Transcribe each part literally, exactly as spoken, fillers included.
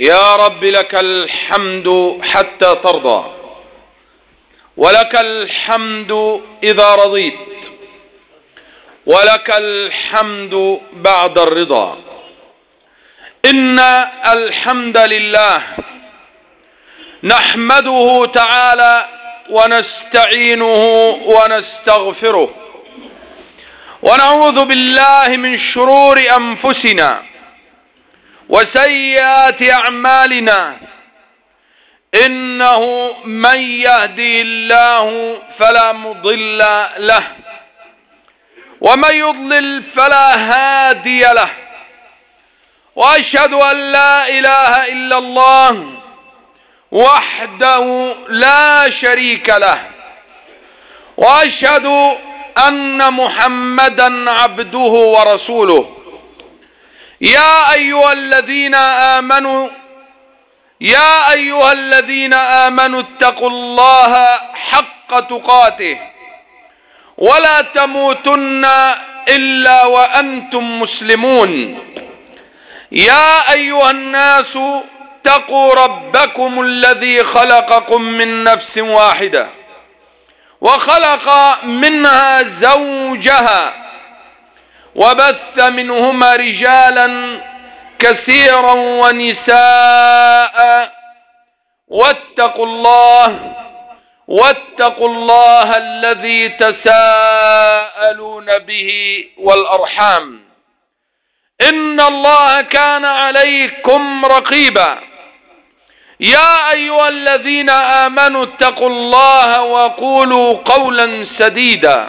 يا رب لك الحمد حتى ترضى، ولك الحمد إذا رضيت، ولك الحمد بعد الرضا. إن الحمد لله نحمده تعالى ونستعينه ونستغفره، ونعوذ بالله من شرور أنفسنا وسيئات أعمالنا. إنه من يهدي الله فلا مضل له، ومن يضلل فلا هادي له. وأشهد أن لا إله إلا الله وحده لا شريك له، وأشهد أن محمدا عبده ورسوله. يا أيها الذين آمنوا يا أيها الذين آمنوا اتقوا الله حق تقاته ولا تموتن إلا وأنتم مسلمون. يا أيها الناس اتقوا ربكم الذي خلقكم من نفس واحدة وخلق منها زوجها وبث منهما رجالا كثيرا ونساء، واتقوا الله واتقوا الله الذي تساءلون به والأرحام، إن الله كان عليكم رقيبا. يا أيها الذين آمنوا اتقوا الله وقولوا قولا سديدا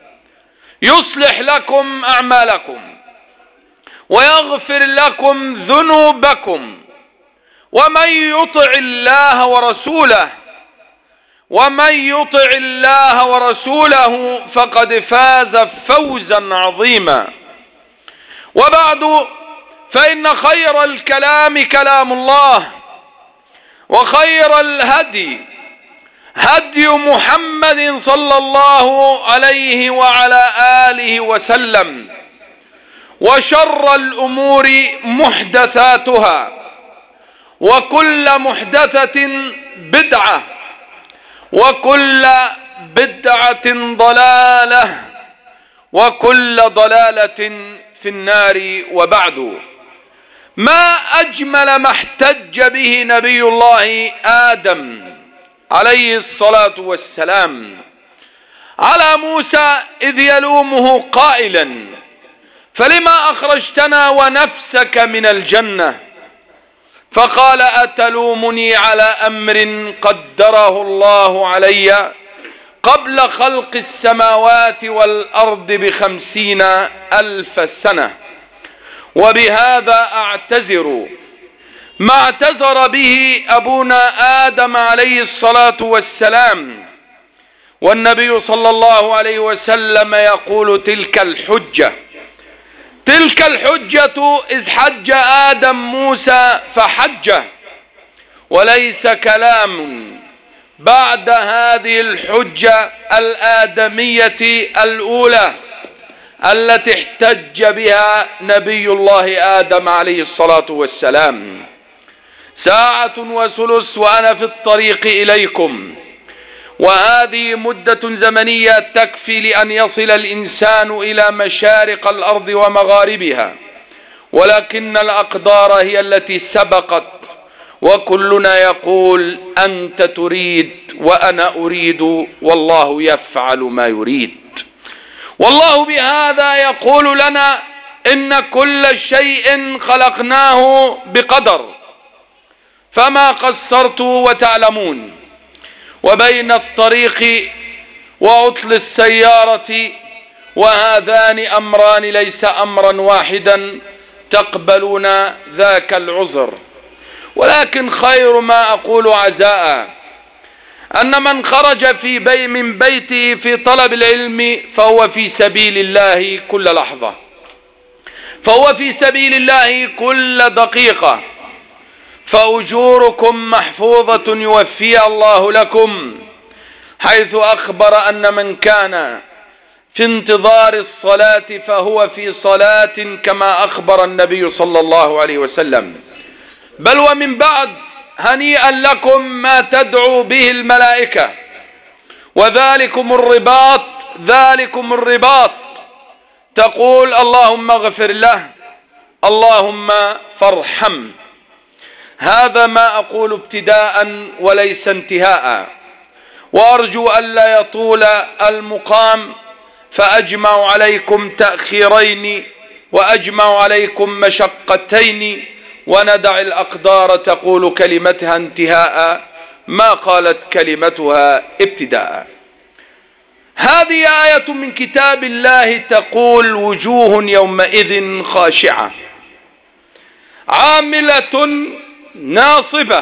يصلح لكم أعمالكم ويغفر لكم ذنوبكم، ومن يطع الله ورسوله ومن يطع الله ورسوله فقد فاز فوزا عظيما. وبعد، فإن خير الكلام كلام الله، وخير الهدي هدي محمد صلى الله عليه وعلى آله وسلم، وشر الأمور محدثاتها، وكل محدثة بدعة، وكل بدعة ضلالة، وكل ضلالة في النار. وبعد، ما أجمل ما احتج به نبي الله آدم عليه الصلاة والسلام على موسى إذ يلومه قائلا: فلما أخرجتنا ونفسك من الجنة؟ فقال: أتلومني على أمر قدره الله علي قبل خلق السماوات والأرض بخمسين ألف سنة، وبهذا أعتذر ما اعتذر به أبونا آدم عليه الصلاة والسلام. والنبي صلى الله عليه وسلم يقول: تلك الحجة تلك الحجة إذ حج آدم موسى فحجه، وليس كلام بعد هذه الحجة الآدمية الأولى التي احتج بها نبي الله آدم عليه الصلاة والسلام. ساعة وثلث وأنا في الطريق إليكم، وهذه مدة زمنية تكفي لأن يصل الإنسان إلى مشارق الأرض ومغاربها، ولكن الأقدار هي التي سبقت، وكلنا يقول: أنت تريد وأنا أريد، والله يفعل ما يريد. والله بهذا يقول لنا: إن كل شيء خلقناه بقدر، فما قصرت وتعلمون. وبين الطريق وعطل السيارة وهذان أمران ليس أمرا واحدا تقبلون ذاك العذر، ولكن خير ما أقول عزاء أن من خرج في بي من بيته في طلب العلم فهو في سبيل الله كل لحظة، فهو في سبيل الله كل دقيقة، فأجوركم محفوظة يوفيها الله لكم، حيث أخبر أن من كان في انتظار الصلاة فهو في صلاة، كما أخبر النبي صلى الله عليه وسلم. بل ومن بعد هنيئا لكم ما تدعو به الملائكة، وذلكم الرباط ذلكم الرباط تقول اللهم اغفر له، اللهم فارحم. هذا ما أقول ابتداء وليس انتهاء، وأرجو ألا يطول المقام، فأجمع عليكم تأخيرين وأجمع عليكم مشقتين، وندع الأقدار تقول كلمتها انتهاء ما قالت كلمتها ابتداء. هذه آية من كتاب الله تقول وجوه يومئذ خاشعة عاملة ناصبة،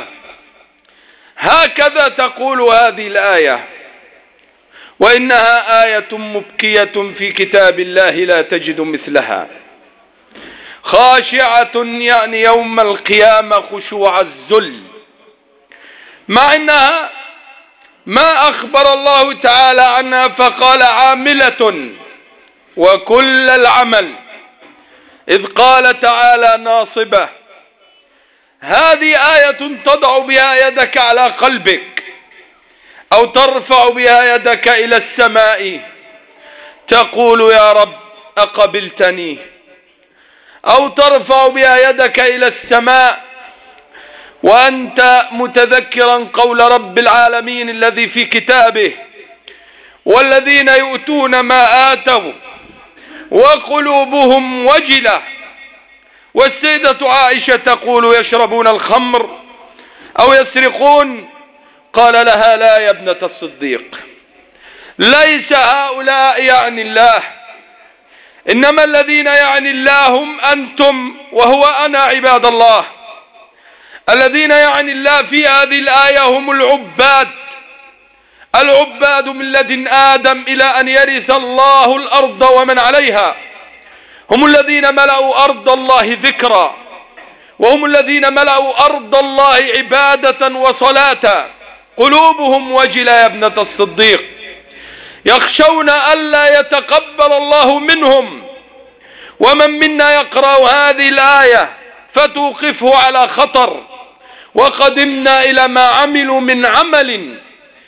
هكذا تقول هذه الآية، وإنها آية مبكية في كتاب الله لا تجد مثلها. خاشعة يعني يوم القيامة خشوع الذل، مع إنها ما أخبر الله تعالى عنها فقال عاملة وكل العمل، إذ قال تعالى ناصبة. هذه آية تضع بها يدك على قلبك، أو ترفع بها يدك إلى السماء تقول يا رب أقبلتني، أو ترفع بها يدك إلى السماء وأنت متذكرا قول رب العالمين الذي في كتابه والذين يؤتون ما آتوا وقلوبهم وجلة. والسيدة عائشة تقول يشربون الخمر أو يسرقون، قال لها لا يا ابنة الصديق، ليس هؤلاء يعني الله، إنما الذين يعني الله هم أنتم وهو أنا عباد الله. الذين يعني الله في هذه الآية هم العباد، العباد من لدن آدم إلى أن يرث الله الأرض ومن عليها، هم الذين ملأوا أرض الله ذكرا، وهم الذين ملأوا أرض الله عبادة وصلاة، قلوبهم وجلة يا ابنة الصديق، يخشون ألا يتقبل الله منهم. ومن منا يقرأ هذه الآية فتوقفه على خطر، وقدمنا إلى ما عملوا من عمل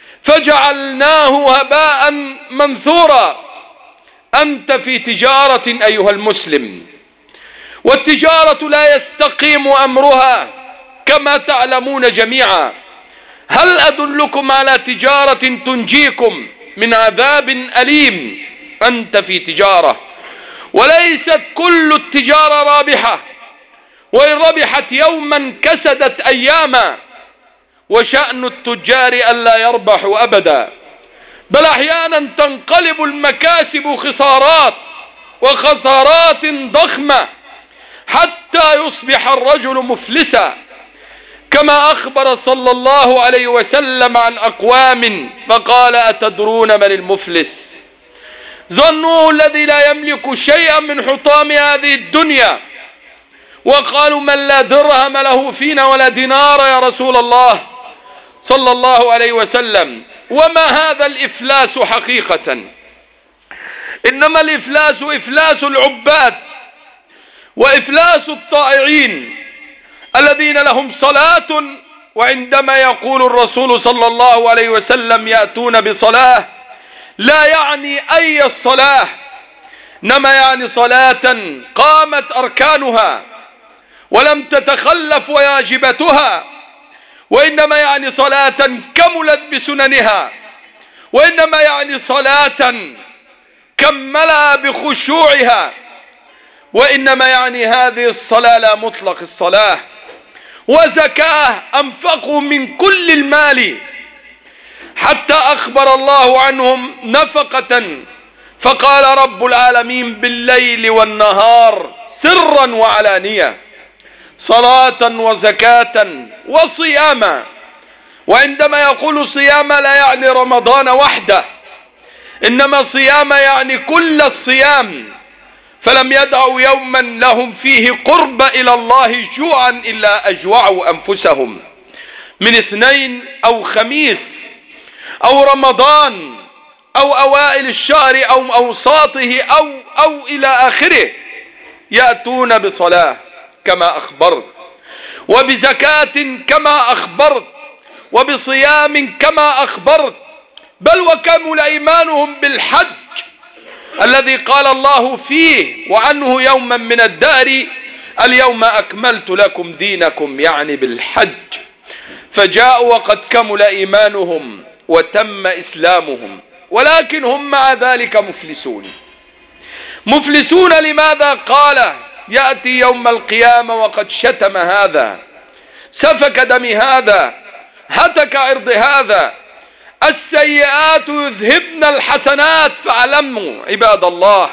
فجعلناه هباء منثورا. أنت في تجارة أيها المسلم، والتجارة لا يستقيم أمرها كما تعلمون جميعا. هل أدلكم على تجارة تنجيكم من عذاب أليم؟ أنت في تجارة، وليست كل التجارة رابحة، وإن ربحت يوما كسدت أياما، وشأن التجار ألا يربحوا أبدا، بل أحيانا تنقلب المكاسب خسارات وخسارات ضخمة حتى يصبح الرجل مفلسا، كما أخبر صلى الله عليه وسلم عن أقوام فقال أتدرون من المفلس؟ ظنوه الذي لا يملك شيئا من حطام هذه الدنيا، وقالوا من لا درهم له فينا ولا دينار يا رسول الله صلى الله عليه وسلم. وما هذا الإفلاس حقيقة؟ إنما الإفلاس إفلاس العباد وإفلاس الطائعين الذين لهم صلاة، وعندما يقول الرسول صلى الله عليه وسلم يأتون بصلاة لا يعني أي الصلاة، إنما يعني صلاة قامت أركانها ولم تتخلف واجبتها، وإنما يعني صلاة كملت بسننها، وإنما يعني صلاة كملها بخشوعها، وإنما يعني هذه الصلاة لا مطلق الصلاة. وزكاة أنفقوا من كل المال، حتى أخبر الله عنهم نفقة فقال رب العالمين بالليل والنهار سرا وعلانية، صلاة وزكاة وصياما. وعندما يقول صيام لا يعني رمضان وحده، إنما صيام يعني كل الصيام، فلم يدعوا يوما لهم فيه قرب إلى الله جوعا إلا أجوعوا أنفسهم، من اثنين أو خميس أو رمضان أو أوائل الشهر أو أوساطه أو, أو إلى آخره، يأتون بصلاة كما أخبرت. وبزكاة كما أخبرت، وبصيام كما أخبرت، بل وكمل إيمانهم بالحج الذي قال الله فيه وعنه يوما من الدهر اليوم أكملت لكم دينكم، يعني بالحج. فجاءوا وقد كمل إيمانهم وتم إسلامهم، ولكن هم مع ذلك مفلسون. مفلسون لماذا؟ قال: يأتي يوم القيامة وقد شتم هذا، سفك دم هذا، هتك عرض هذا. السيئات يذهبن الحسنات، فاعلموا عباد الله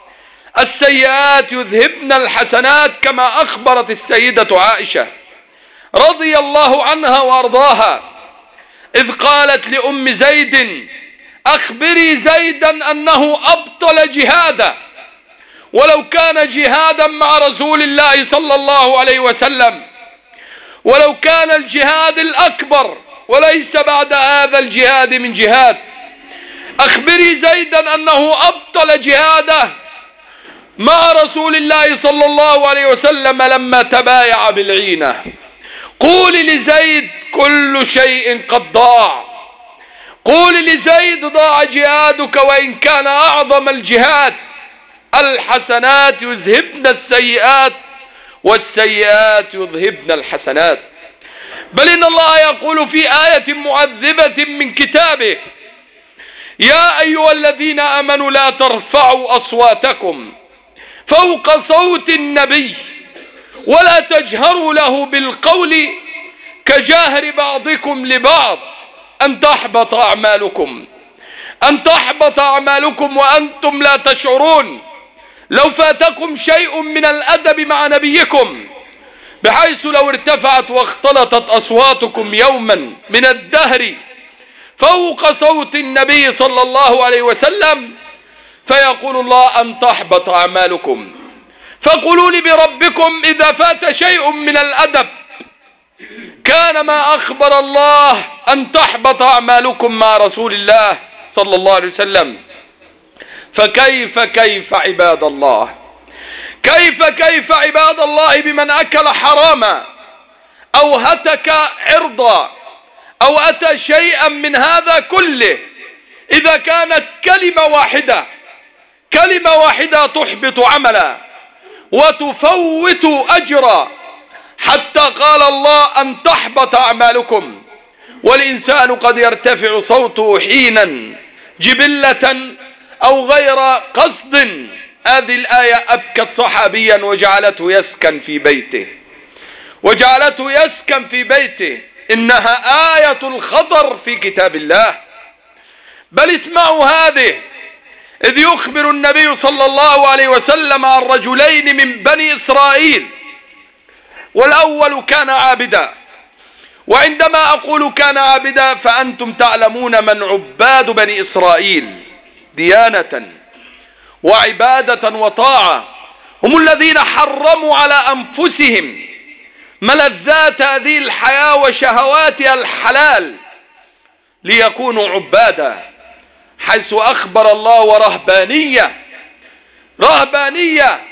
السيئات يذهبن الحسنات، كما أخبرت السيدة عائشة رضي الله عنها وأرضاها إذ قالت لأم زيد: أخبري زيدا أنه أبطل جهادا، ولو كان جهادا مع رسول الله صلى الله عليه وسلم، ولو كان الجهاد الأكبر وليس بعد هذا الجهاد من جهاد. أخبري زيدا أنه أبطل جهاده مع رسول الله صلى الله عليه وسلم لما تبايع بالعينة. قولي لزيد: كل شيء قد ضاع. قولي لزيد: ضاع جهادك وإن كان أعظم الجهاد. الحسنات يذهبن السيئات، والسيئات يذهبن الحسنات. بل إن الله يقول في آية معذبة من كتابه: يا أيها الذين آمنوا لا ترفعوا أصواتكم فوق صوت النبي ولا تجهروا له بالقول كجاهر بعضكم لبعض أن تحبط أعمالكم أن تحبط أعمالكم وأنتم لا تشعرون. لو فاتكم شيء من الأدب مع نبيكم بحيث لو ارتفعت واختلطت أصواتكم يوما من الدهر فوق صوت النبي صلى الله عليه وسلم فيقول الله: أن تحبط أعمالكم. فقولوا لي بربكم: إذا فات شيء من الأدب كان ما أخبر الله أن تحبط أعمالكم مع رسول الله صلى الله عليه وسلم، فكيف كيف عباد الله كيف كيف عباد الله بمن أكل حراما أو هتك عرضا أو أتى شيئا من هذا كله، إذا كانت كلمة واحدة كلمة واحدة تحبط عملا وتفوت أجرا، حتى قال الله: أن تحبط أعمالكم. والإنسان قد يرتفع صوته حينا جبلة أو غير قصد. هذه الآية أبكت صحابيا وجعلته يسكن في بيته وجعلته يسكن في بيته إنها آية الخطر في كتاب الله. بل اسمعوا هذه، إذ يخبر النبي صلى الله عليه وسلم عن رجلين من بني إسرائيل، والأول كان عابدا. وعندما أقول كان عابدا فأنتم تعلمون من عباد بني إسرائيل ديانة وعبادة وطاعة، هم الذين حرموا على أنفسهم ملذات هذه الحياة وشهواتها الحلال ليكونوا عبادا، حيث أخبر الله: ورهبانية رهبانية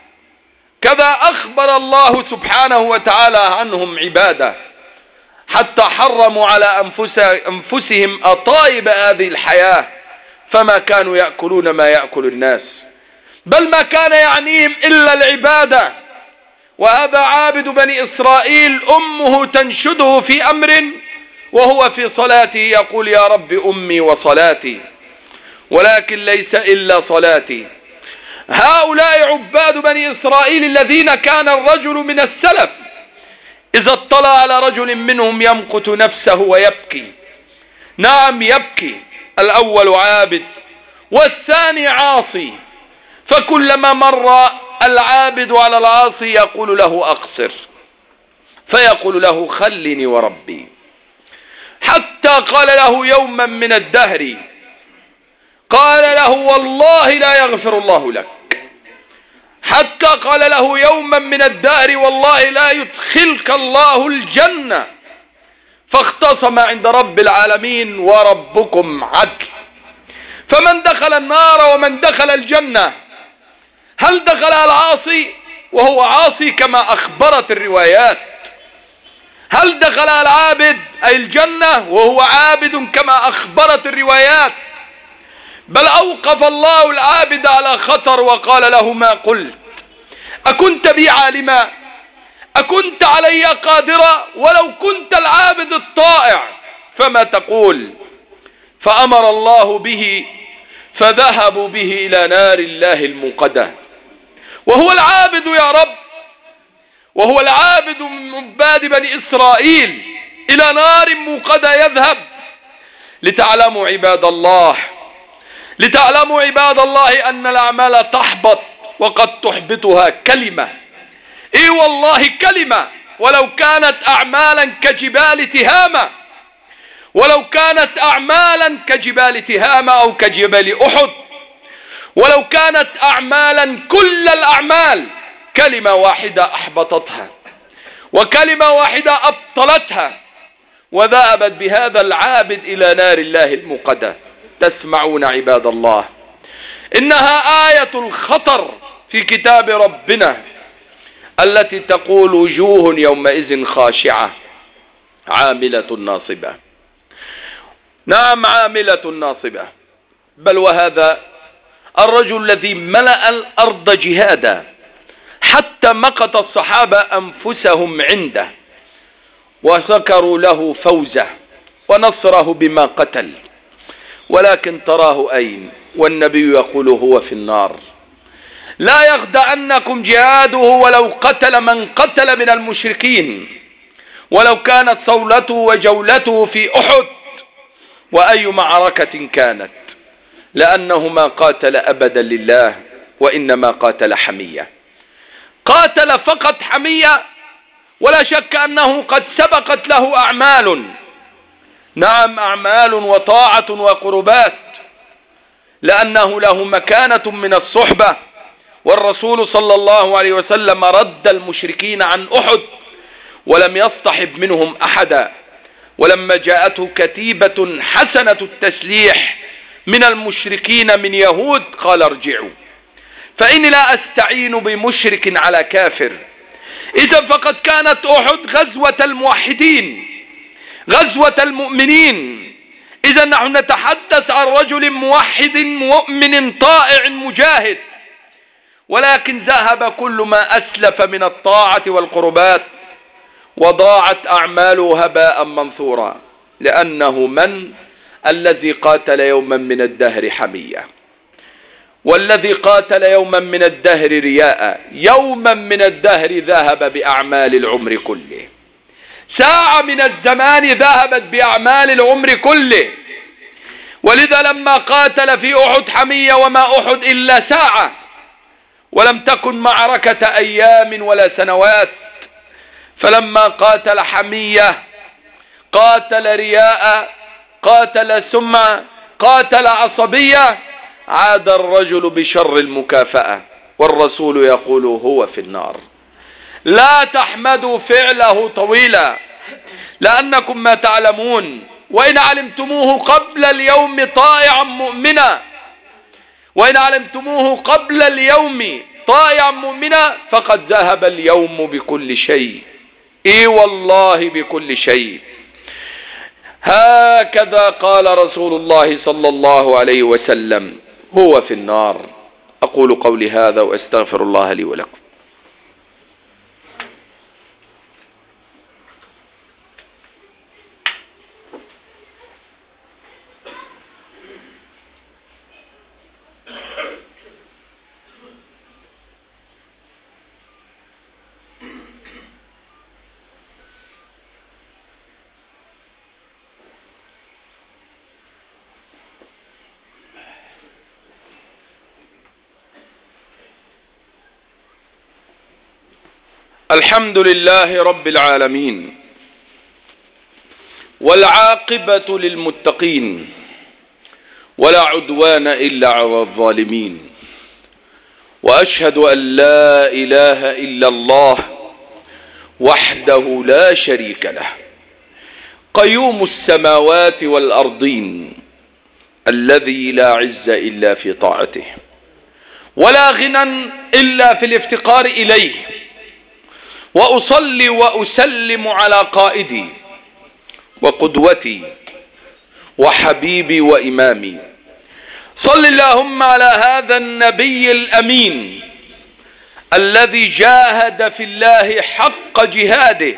كذا أخبر الله سبحانه وتعالى عنهم عبادة، حتى حرموا على أنفسهم أطايب هذه الحياة، فما كانوا يأكلون ما يأكل الناس، بل ما كان يعنيهم إلا العبادة. وهذا عابد بني إسرائيل أمه تنشده في أمر وهو في صلاته يقول: يا رب أمي وصلاتي، ولكن ليس إلا صلاتي. هؤلاء عباد بني إسرائيل الذين كان الرجل من السلف إذا اطلع على رجل منهم يمقت نفسه ويبكي. نعم يبكي، الأول عابد والثاني عاصي، فكلما مر العابد على العاصي يقول له: أقصر، فيقول له: خلني وربي. حتى قال له يوما من الدهر، قال له: والله لا يغفر الله لك. حتى قال له يوما من الدهر: والله لا يدخلك الله الجنة. فاختصم عند رب العالمين: وربكم عدل. فمن دخل النار ومن دخل الجنة؟ هل دخل العاصي وهو عاصي كما أخبرت الروايات هل دخل العابد أي الجنة وهو عابد كما أخبرت الروايات؟ بل أوقف الله العابد على خطر وقال له ما قلت؟ أكنت بي عالما؟ أكنت علي قادرا؟ ولو كنت العابد الطائع فما تقول؟ فأمر الله به فذهبوا به إلى نار الله الموقدة. وهو العابد يا رب، وهو العابد من عباد بني إسرائيل إلى نار موقدة يذهب. لتعلموا عباد الله لتعلموا عباد الله أن الأعمال تحبط، وقد تحبطها كلمة. إي والله كلمة، ولو كانت أعمالا كجبال تهامة، ولو كانت أعمالا كجبال تهامة أو كجبال أحد، ولو كانت أعمالا كل الأعمال، كلمة واحدة أحبطتها، وكلمة واحدة أبطلتها، وذهبت بهذا العابد إلى نار الله الموقدة. تسمعون عباد الله، إنها آية الخطر في كتاب ربنا التي تقول وجوه يومئذ خاشعة عاملة ناصبة. نعم، عاملة ناصبة. بل وهذا الرجل الذي ملأ الأرض جهادا حتى مقت الصحابة أنفسهم عنده وذكروا له فوزه ونصره بما قتل، ولكن تراه أين والنبي يقول هو في النار. لا يخدعنكم جهاده ولو قتل من قتل من المشركين، ولو كانت صولته وجولته في أحد وأي معركة كانت، لأنه ما قاتل أبدا لله، وإنما قاتل حمية. قاتل فقط حمية، ولا شك أنه قد سبقت له أعمال، نعم أعمال وطاعة وقربات، لأنه له مكانة من الصحبة. والرسول صلى الله عليه وسلم رد المشركين عن أحد ولم يصطحب منهم أحدا. ولما جاءته كتيبة حسنة التسليح من المشركين من يهود قال ارجعوا فإني لا أستعين بمشرك على كافر. إذا فقد كانت أحد غزوة الموحدين، غزوة المؤمنين. إذا نحن نتحدث عن رجل موحد مؤمن طائع مجاهد، ولكن ذهب كل ما أسلف من الطاعة والقربات وضاعت أعماله هباء منثورا، لأنه من الذي قاتل يوما من الدهر حمية، والذي قاتل يوما من الدهر رياء، يوما من الدهر ذهب بأعمال العمر كله، ساعة من الزمان ذهبت بأعمال العمر كله. ولذا لما قاتل في أحد حمية، وما أحد إلا ساعة، ولم تكن معركة أيام ولا سنوات، فلما قاتل حمية قاتل رياء، قاتل سمعة، قاتل عصبية، عاد الرجل بشر المكافأة، والرسول يقول هو في النار. لا تحمدوا فعله طويلا، لأنكم ما تعلمون، وإن علمتموه قبل اليوم طائعا مؤمنا، وإن علمتموه قبل اليوم طائعا مؤمنا فقد ذهب اليوم بكل شيء. إي والله بكل شيء. هكذا قال رسول الله صلى الله عليه وسلم هو في النار. أقول قولي هذا وأستغفر الله لي ولكم. الحمد لله رب العالمين، والعاقبة للمتقين، ولا عدوان إلا على الظالمين. وأشهد أن لا إله إلا الله وحده لا شريك له، قيوم السماوات والأرضين، الذي لا عز إلا في طاعته، ولا غنى إلا في الافتقار إليه، وأصلي وأسلم على قائدي وقدوتي وحبيبي وإمامي. صل اللهم على هذا النبي الأمين الذي جاهد في الله حق جهاده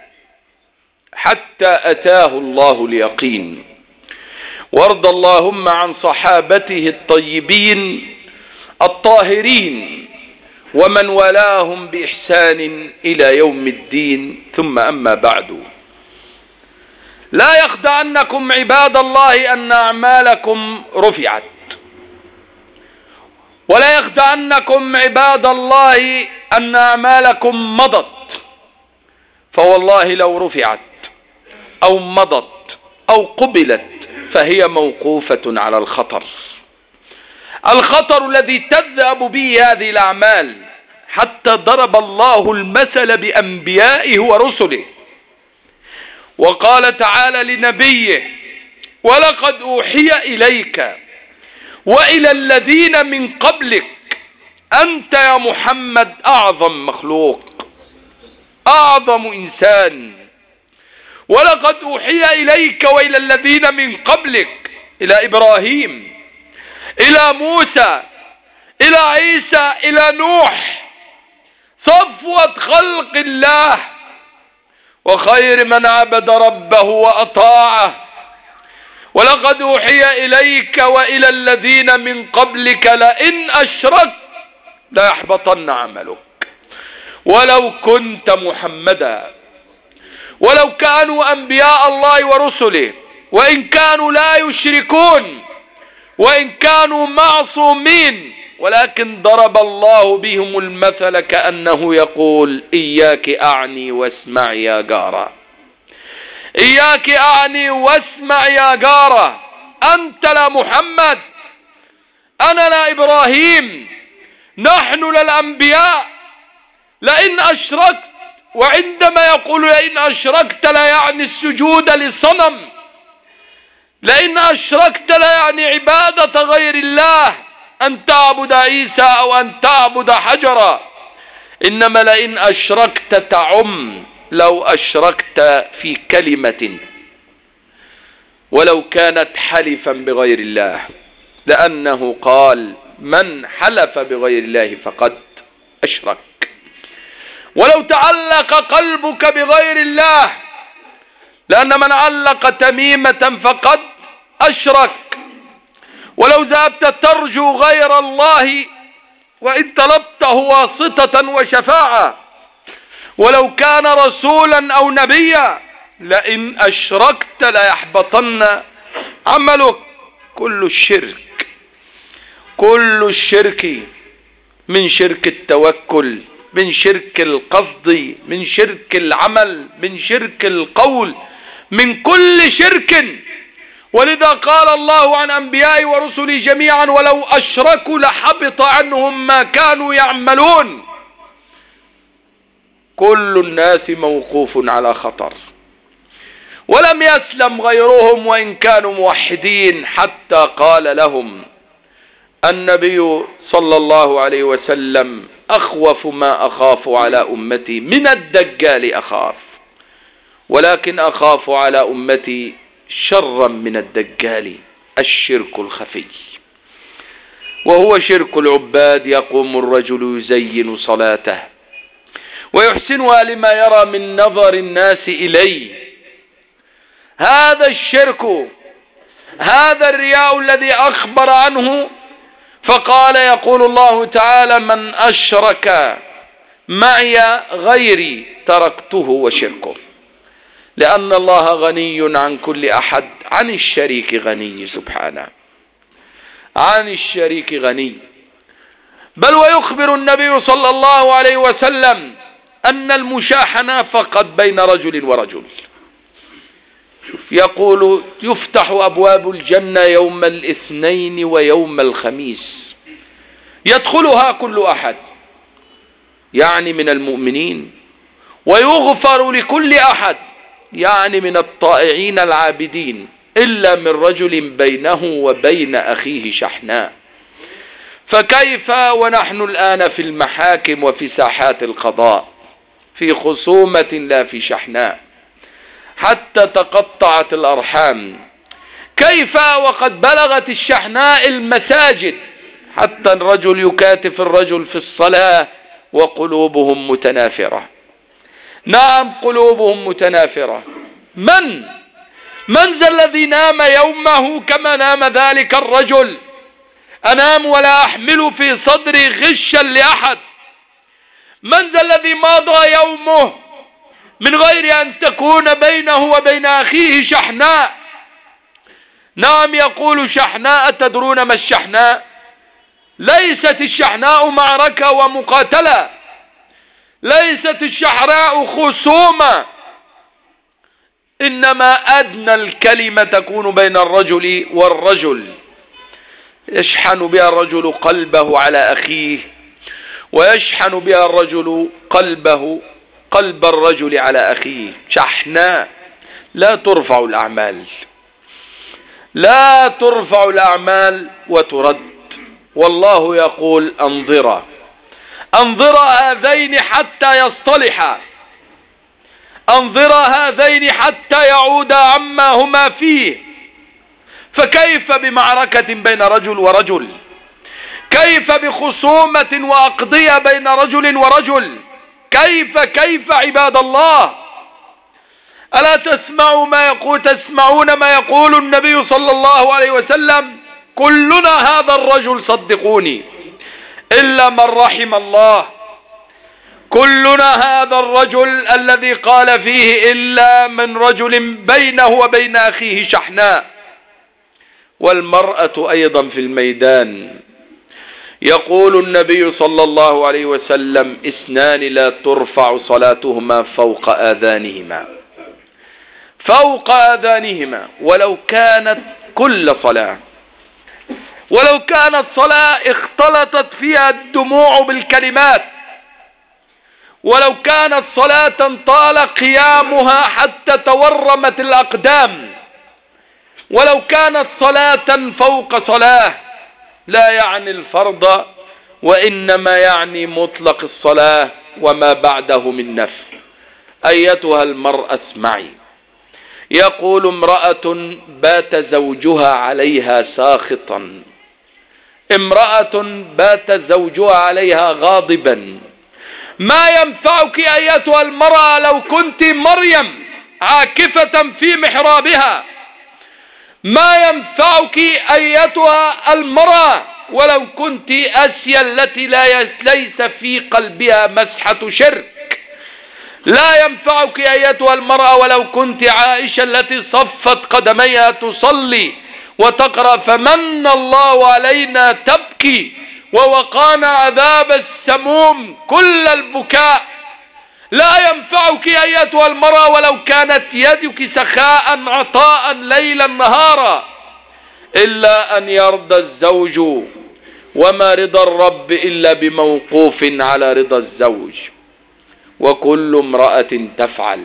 حتى أتاه الله اليقين. وارض اللهم عن صحابته الطيبين الطاهرين ومن والاهم بإحسان إلى يوم الدين. ثم أما بعد، لا يخدعنكم عباد الله أن أعمالكم رفعت، ولا يخدعنكم عباد الله أن أعمالكم مضت، فوالله لو رفعت أو مضت أو قبلت فهي موقوفة على الخطر، الخطر الذي تذهب به هذه الأعمال، حتى ضرب الله المثل بأنبيائه ورسله، وقال تعالى لنبيه: ولقد أوحي إليك وإلى الذين من قبلك أنت يا محمد أعظم مخلوق، أعظم إنسان. ولقد أوحي إليك وإلى الذين من قبلك، إلى إبراهيم، إلى موسى، إلى عيسى، إلى نوح، صفوة خلق الله وخير من عبد ربه وأطاعه. ولقد أوحي إليك وإلى الذين من قبلك لئن أشركت ليحبطن عملك ولو كنت محمدا. ولو كانوا أنبياء الله ورسله، وإن كانوا لا يشركون، وإن كانوا معصومين، ولكن ضرب الله بهم المثل كأنه يقول: إياك أعني واسمع يا جارة، إياك أعني واسمع يا جارة، أنت لا محمد، أنا لا إبراهيم، نحن لا الأنبياء. لئن أشركت، وعندما يقول لئن أشركت لا يعني السجود لصنم، لئن أشركت لا يعني عبادة غير الله، أن تعبد عيسى أو أن تعبد حجرا، إنما لئن أشركت تعم، لو أشركت في كلمة ولو كانت حلفا بغير الله، لأنه قال: من حلف بغير الله فقد أشرك. ولو تعلق قلبك بغير الله، لأن من علق تميمة فقد أشرك. ولو ذهبت ترجو غير الله وإن طلبته واسطة وشفاعة، ولو كان رسولا أو نبيا، لئن أشركت ليحبطن عملك. كل الشرك، كل الشرك، من شرك التوكل، من شرك القصد، من شرك العمل، من شرك القول، من كل شرك. ولذا قال الله عن أنبيائه ورسله جميعا: ولو أشركوا لحبط عنهم ما كانوا يعملون. كل الناس موقوف على خطر، ولم يسلم غيرهم وإن كانوا موحدين، حتى قال لهم النبي صلى الله عليه وسلم: أخوف ما أخاف على أمتي من الدجال أخاف، ولكن أخاف على أمتي شرا من الدجال الشرك الخفي، وهو شرك العباد. يقوم الرجل يزين صلاته ويحسنها لما يرى من نظر الناس إليه، هذا الشرك، هذا الرياء الذي أخبر عنه. فقال: يقول الله تعالى: من أشرك معي غيري تركته وشركه، لأن الله غني عن كل أحد، عن الشريك غني سبحانه، عن الشريك غني. بل ويخبر النبي صلى الله عليه وسلم أن المشاحنة فقط بين رجل ورجل. يقول: يفتح أبواب الجنة يوم الاثنين ويوم الخميس، يدخلها كل أحد، يعني من المؤمنين، ويغفر لكل أحد، يعني من الطائعين العابدين، إلا من رجل بينه وبين أخيه شحناء. فكيف ونحن الآن في المحاكم وفي ساحات القضاء؟ في خصومة لا في شحناء، حتى تقطعت الأرحام. كيف وقد بلغت الشحناء المساجد، حتى الرجل يكاتف الرجل في الصلاة وقلوبهم متنافرة. نعم قلوبهم متنافرة. من من ذا الذي نام يومه كما نام ذلك الرجل؟ أنام ولا أحمل في صدري غشا لأحد. من ذا الذي مضى يومه من غير أن تكون بينه وبين أخيه شحناء؟ نعم يقول شحناء. تدرون ما الشحناء؟ ليست الشحناء معركة ومقاتلة، ليست الشحناء خصومة، إنما أدنى الكلمة تكون بين الرجل والرجل، يشحن بها الرجل قلبه على أخيه، ويشحن بها الرجل قلبه قلب الرجل على أخيه. شحناء. لا ترفع الأعمال، لا ترفع الأعمال وترد. والله يقول أنظرا أنظرا هذين حتى يصطلحا، أنظرا هذين حتى يعودا عما هما فيه. فكيف بمعركة بين رجل ورجل؟ كيف بخصومة وأقضية بين رجل ورجل؟ كيف كيف عباد الله؟ ألا تسمعوا ما يقول تسمعون ما يقول النبي صلى الله عليه وسلم؟ كلنا هذا الرجل صدقوني إلا من رحم الله. كلنا هذا الرجل الذي قال فيه إلا من رجل بينه وبين أخيه شحناء. والمرأة أيضا في الميدان. يقول النبي صلى الله عليه وسلم: اثنان لا ترفع صلاتهما فوق آذانهما، فوق آذانهما، ولو كانت كل صلاة، ولو كانت صلاة اختلطت فيها الدموع بالكلمات، ولو كانت صلاة طال قيامها حتى تورمت الأقدام، ولو كانت صلاة فوق صلاة، لا يعني الفرض وإنما يعني مطلق الصلاة وما بعده من نفل. أيتها المرأة اسمعي. يقول: امرأة بات زوجها عليها ساخطا، امرأة بات زوجها عليها غاضبا. ما ينفعك أيتها المرأة لو كنت مريم عاكفة في محرابها؟ ما ينفعك أيتها المرأة ولو كنت آسيا التي لا ليس في قلبها مسحة شرك؟ لا ينفعك أيتها المرأة ولو كنت عائشة التي صفت قدميها تصلي وتقرأ فمن الله علينا تبكي ووقانا عذاب السموم كل البكاء. لا ينفعك أيتها المرأة ولو كانت يدك سخاء عطاء ليلا نهارا، إلا أن يرضى الزوج، وما رضا الرب إلا بموقوف على رضا الزوج. وكل امرأة تفعل،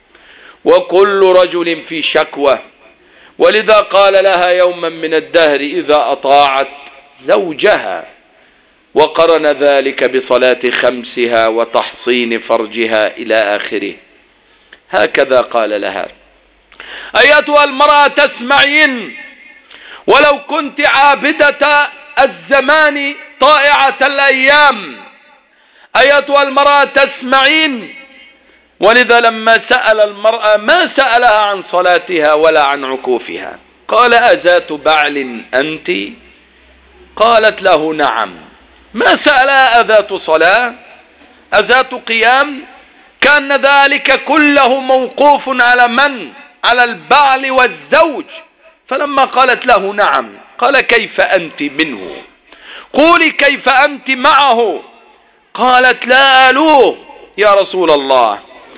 وكل رجل في شكوى. ولذا قال لها يوما من الدهر إذا أطاعت زوجها، وقرن ذلك بصلاة خمسها وتحصين فرجها إلى آخره. هكذا قال لها: أيتها المرأة تسمعين، ولو كنت عابدة الزمان طائعة الأيام، أيتها المرأة تسمعين. ولذا لما سأل المرأة ما سألها عن صلاتها ولا عن عكوفها، قال: أذات بعل أنت؟ قالت له: نعم. ما سألها أذات صلاة؟ أذات قيام؟ كان ذلك كله موقوف على من؟ على البعل والزوج. فلما قالت له نعم قال: كيف أنت منه؟ قولي كيف أنت معه؟ قالت: لا ألوه يا رسول الله،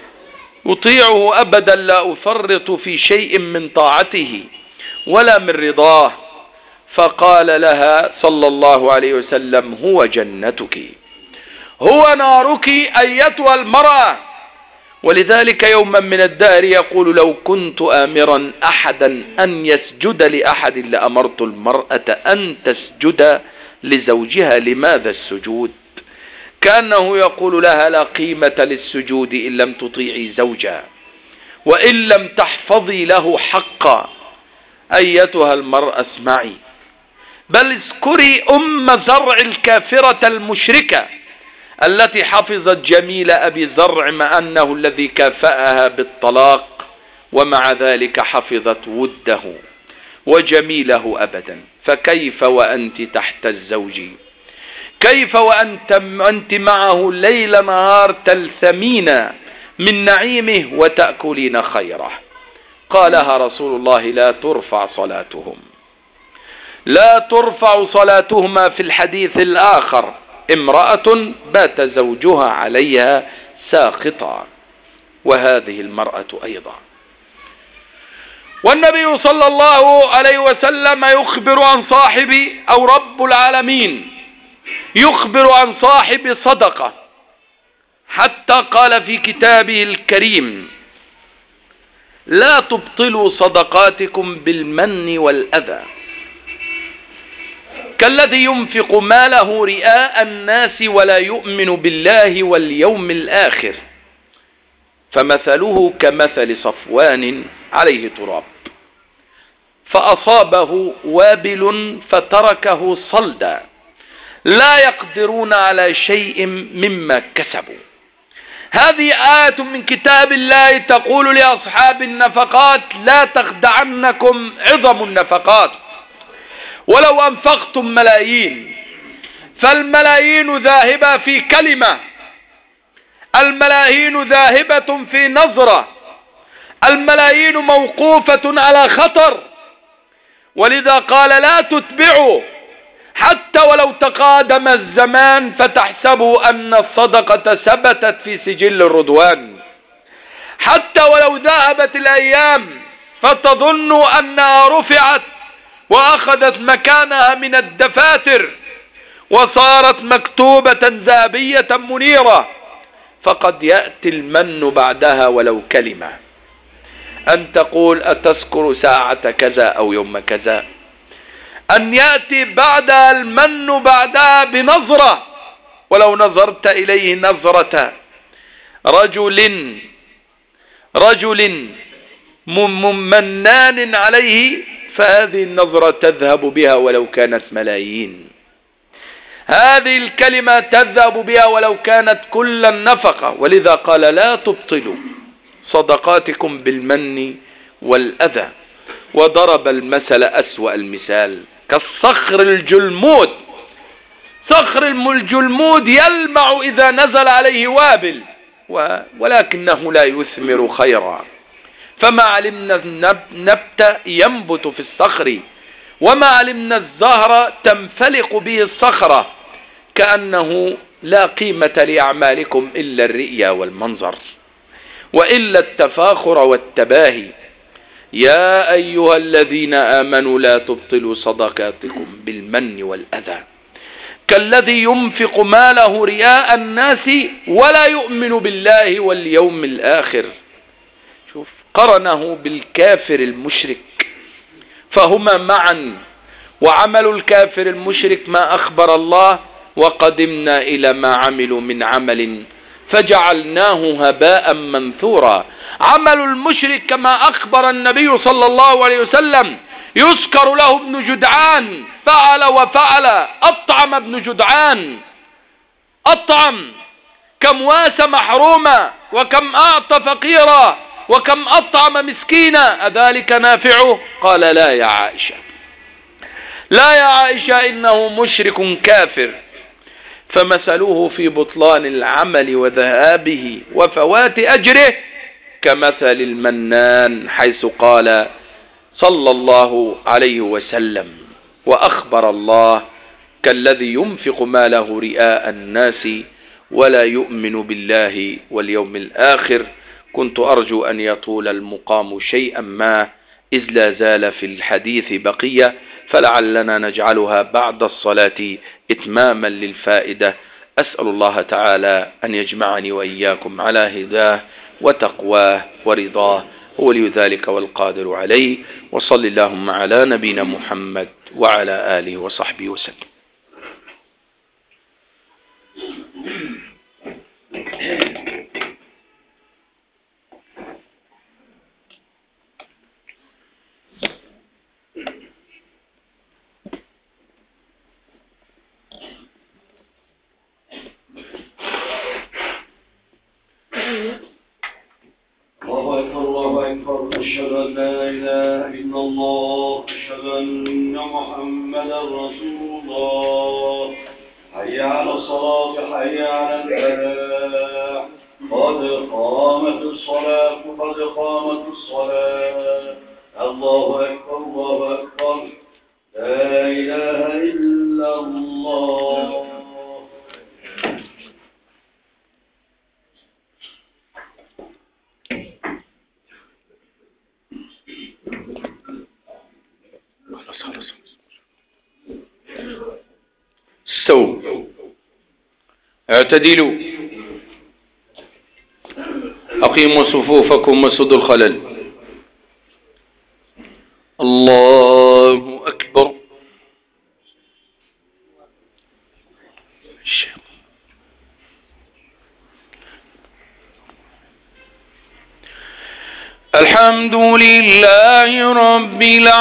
أطيعه أبدا، لا أفرط في شيء من طاعته ولا من رضاه. فقال لها صلى الله عليه وسلم: هو جنتك، هو نارك أيتها المرأة. ولذلك يوما من الدهر يقول: لو كنت آمرا أحدا أن يسجد لأحد لأمرت المرأة أن تسجد لزوجها. لماذا السجود؟ كأنه يقول لها لا قيمة للسجود إن لم تطيعي زوجا وإن لم تحفظي له حقا. أيتها المرأة اسمعي، بل اذكري أم زرع الكافرة المشركة التي حفظت جميل أبي زرع مع أنه الذي كافأها بالطلاق، ومع ذلك حفظت وده وجميله أبدا. فكيف وأنت تحت الزوج؟ كيف وأنت أنت معه ليل نهار تلثمين من نعيمه وتأكلين خيره؟ قالها رسول الله لا ترفع صلاتهم، لا ترفع صلاتهما. في الحديث الآخر امرأة بات زوجها عليها ساخطا، وهذه المرأة أيضا. والنبي صلى الله عليه وسلم يخبر عن صاحب أو رب العالمين يخبر عن صاحب صدقة، حتى قال في كتابه الكريم لا تبطلوا صدقاتكم بالمن والأذى كالذي ينفق ماله رئاء الناس ولا يؤمن بالله واليوم الآخر، فمثله كمثل صفوان عليه تراب فأصابه وابل فتركه صلدا لا يقدرون على شيء مما كسبوا. هذه آية من كتاب الله تقول لأصحاب النفقات لا تخدعنكم عظم النفقات، ولو أنفقتم ملايين فالملايين ذاهبة في كلمة، الملايين ذاهبة في نظرة، الملايين موقوفة على خطر. ولذا قال لا تتبعوا حتى ولو تقادم الزمان فتحسبوا أن الصدقة ثبتت في سجل الرضوان، حتى ولو ذهبت الأيام فتظنوا أنها رفعت وأخذت مكانها من الدفاتر وصارت مكتوبة ذهبية منيرة، فقد يأتي المن بعدها ولو كلمة، أن تقول أتذكر ساعة كذا أو يوم كذا، أن يأتي بعدها المن بعدها بنظرة، ولو نظرت إليه نظرة رجل رجل ممنان عليه فهذه النظرة تذهب بها ولو كانت ملايين، هذه الكلمة تذهب بها ولو كانت كل النفقة. ولذا قال لا تبطلوا صدقاتكم بالمن والأذى، وضرب المثل أسوأ المثال كالصخر الجلمود. صخر الجلمود يلمع إذا نزل عليه وابل ولكنه لا يثمر خيرا، فما علمنا النبت ينبت في الصخر وما علمنا الزهر تنفلق به الصخرة، كأنه لا قيمة لأعمالكم إلا الرئيا والمنظر وإلا التفاخر والتباهي. يا أيها الذين آمنوا لا تبطلوا صدقاتكم بالمن والأذى كالذي ينفق ماله رياء الناس ولا يؤمن بالله واليوم الآخر. شوف قرنه بالكافر المشرك، فهما معا، وعمل الكافر المشرك ما أخبر الله وقدمنا إلى ما عملوا من عمل فجعلناه هباء منثورا. عمل المشرك كما أخبر النبي صلى الله عليه وسلم يذكر له ابن جدعان فعل وفعل، أطعم ابن جدعان أطعم، كم واس محروما وكم أعطى فقيرا وكم أطعم مسكينا، أذلك نافعه؟ قال لا يا عائشة، لا يا عائشة إنه مشرك كافر. فمثله في بطلان العمل وذهابه وفوات أجره كمثل المنان، حيث قال صلى الله عليه وسلم وأخبر الله كالذي ينفق ماله رئاء الناس ولا يؤمن بالله واليوم الآخر. كنت أرجو أن يطول المقام شيئا ما إذ لا زال في الحديث بقية، فلعلنا نجعلها بعد الصلاة إتماما للفائدة. أسأل الله تعالى أن يجمعني وإياكم على هداه وتقواه ورضاه، هو ولي ذلك والقادر عليه. وصل اللهم على نبينا محمد وعلى آله وصحبه وسلم. أكبر أشهد أن لا إله إلا الله أشهد أن محمدا رسول الله حي على الصلاة حي على الفلاح قد قامت الصلاة قد قامت الصلاة الله أكبر الله أكبر لا إله إلا الله. استووا اعتدلوا أقيموا صفوفكم وسدوا الخلل. الله أكبر. الحمد لله رب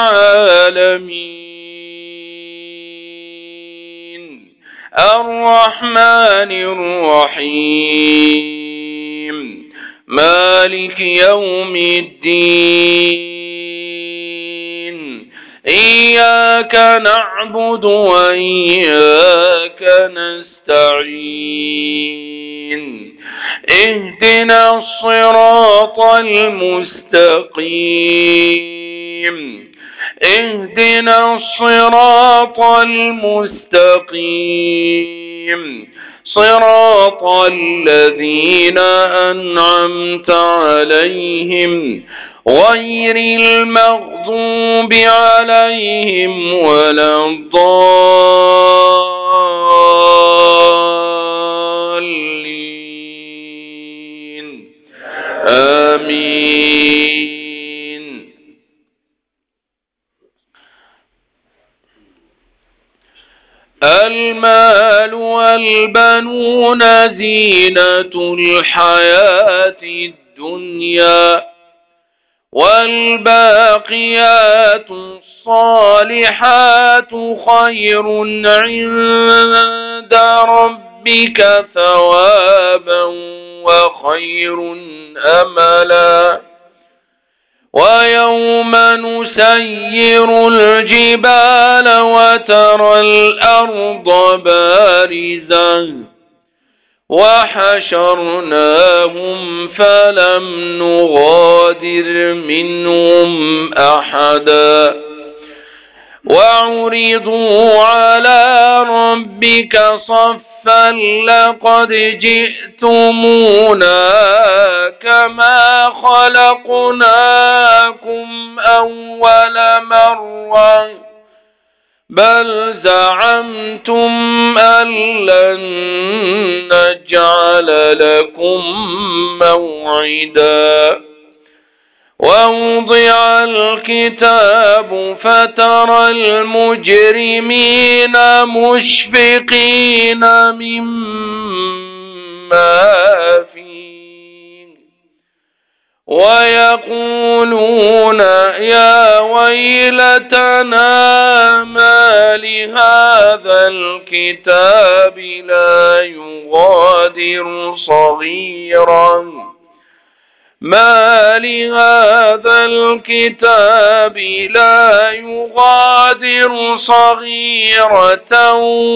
العالمين الرحمن الرحيم مالك يوم الدين إياك نعبد وإياك نستعين اهدنا الصراط المستقيم اهدنا الصراط المستقيم صراط الذين أنعمت عليهم غير المغضوب عليهم ولا الضالين آمين. المال والبنون زينة الحياة الدنيا والباقيات الصالحات خير عند ربك ثوابا وخير أملا. ويوم نسير الجبال وترى الأرض بارزة وحشرناهم فلم نغادر منهم أحدا وعرضوا على ربك صفا لقد جئتمونا كما خلقناكم أول مرة بل زعمتم أن لن نجعل لكم موعدا. ووضع الكتاب فترى المجرمين مشفقين مما فيه ويقولون يا ويلتنا ما لهذا الكتاب لا يغادر صغيرا ما لهذا الكتاب لا يغادر صغيرة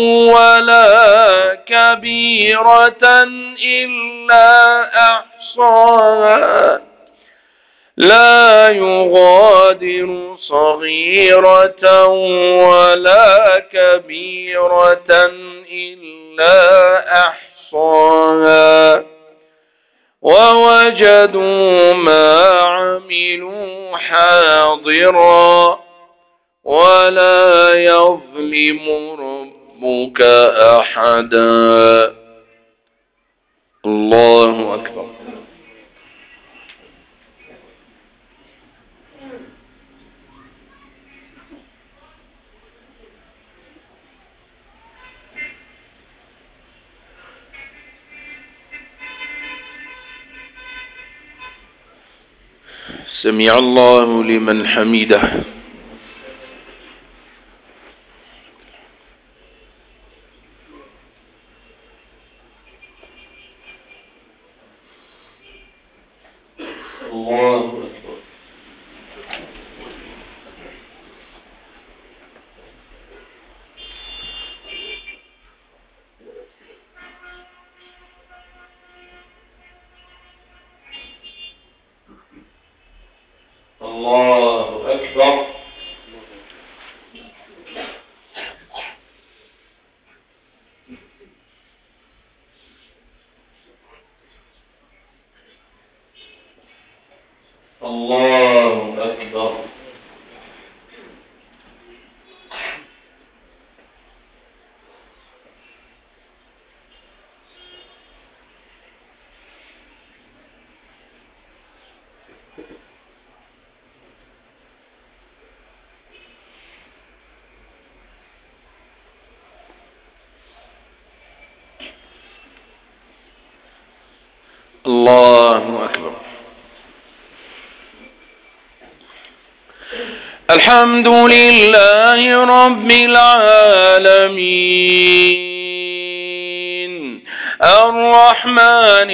ولا كبيرة إلا أحصاها لا يغادر صغيرة ولا كبيرة إلا أحصاها ووجدوا ما عملوا حاضرا ولا يظلم ربك أحدا. الله أكبر. سمع الله لمن حمده. الله أكبر. الله أكبر. الله أكبر. الله أكبر. الحمد لله رب العالمين الرحمن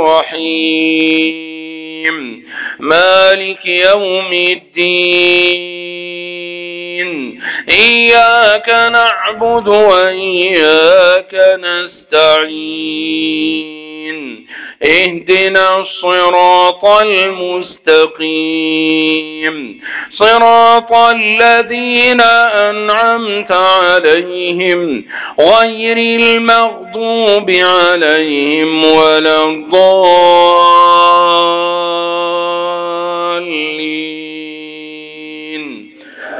الرحيم مالك يوم الدين إياك نعبد وإياك نستعين اهدنا الصراط المستقيم صراط الذين أنعمت عليهم غير المغضوب عليهم ولا الضالين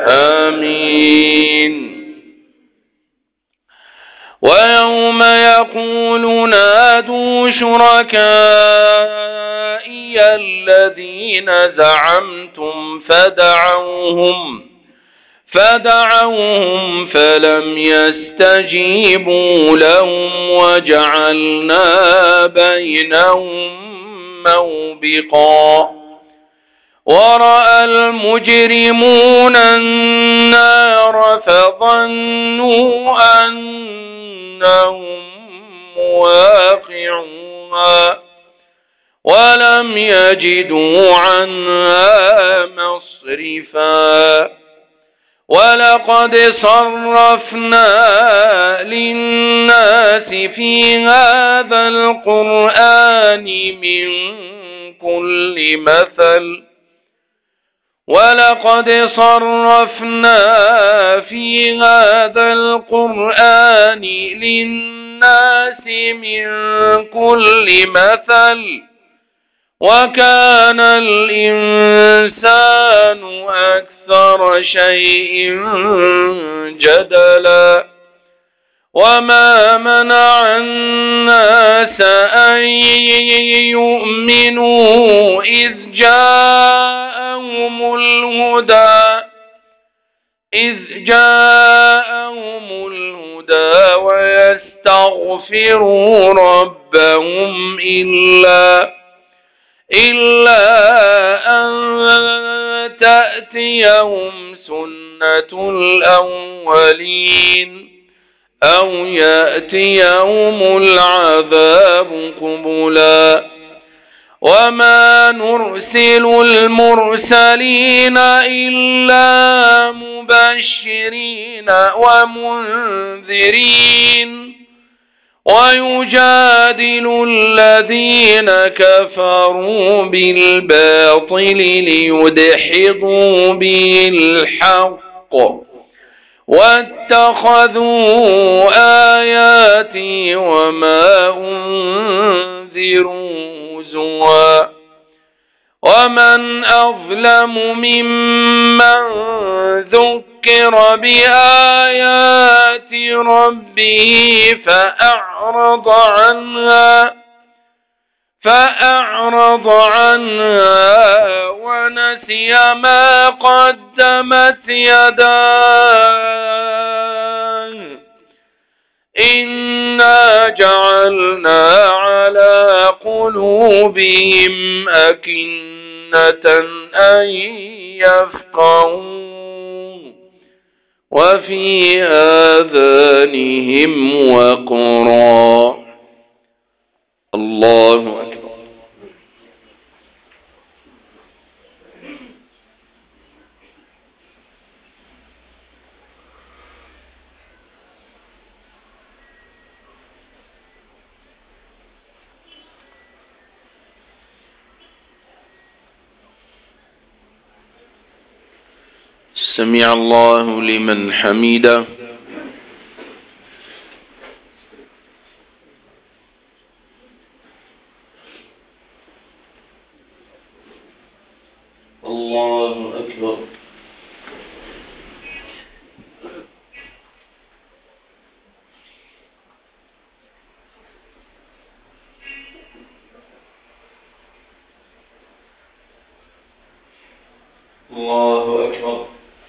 آمين. ويوم يقول نادوا شركائي الذين زعمتم فدعوهم فدعوهم فلم يستجيبوا لهم وجعلنا بينهم موبقا. ورأى المجرمون النار فظنوا أنهم مواقعوها ولم يجدوا عنها مصرفا. ولقد صرفنا للناس في هذا القرآن من كل مثل ولقد صرفنا في هذا القرآن للناس من كل مثل وكان الإنسان أكثر شيء جدلا. وما منع الناس أن يؤمنوا إذ جاءهم الهدى إذ جاءهم الهدى ويستغفروا ربهم إلا إلا أن تأتيهم سنة الأولين أو يأتيهم العذاب قبلا. وما نرسل المرسلين إلا مبشرين ومنذرين ويجادل الذين كفروا بالباطل ليدحضوا به الحق واتخذوا آياتي وما أنذروا هزوا. ومن أظلم ممن ذكر بآيات ربه فأعرض عنها فأعرض عنها ونسي ما قدمت يداه إنا جعلنا على قلوبهم أكنة أن يفقهوا وفي آذانهم وقرا. الله أكبر. سمع الله لمن حمده. الله أكبر. الله أكبر.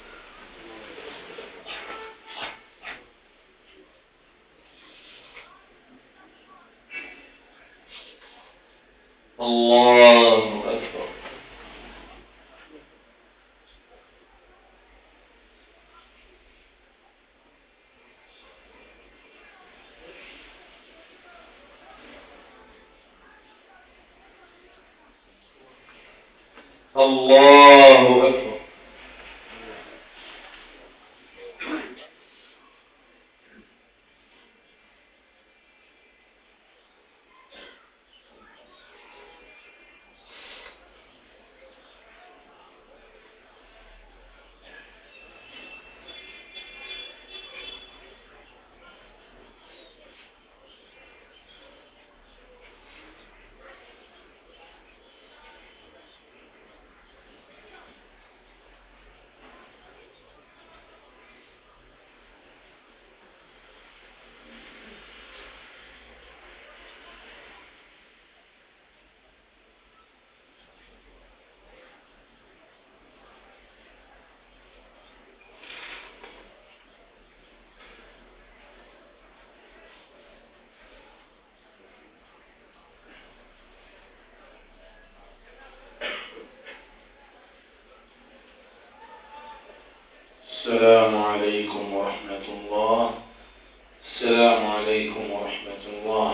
الله أكبر. الله أكبر. السلام عليكم ورحمة الله. السلام عليكم ورحمة الله.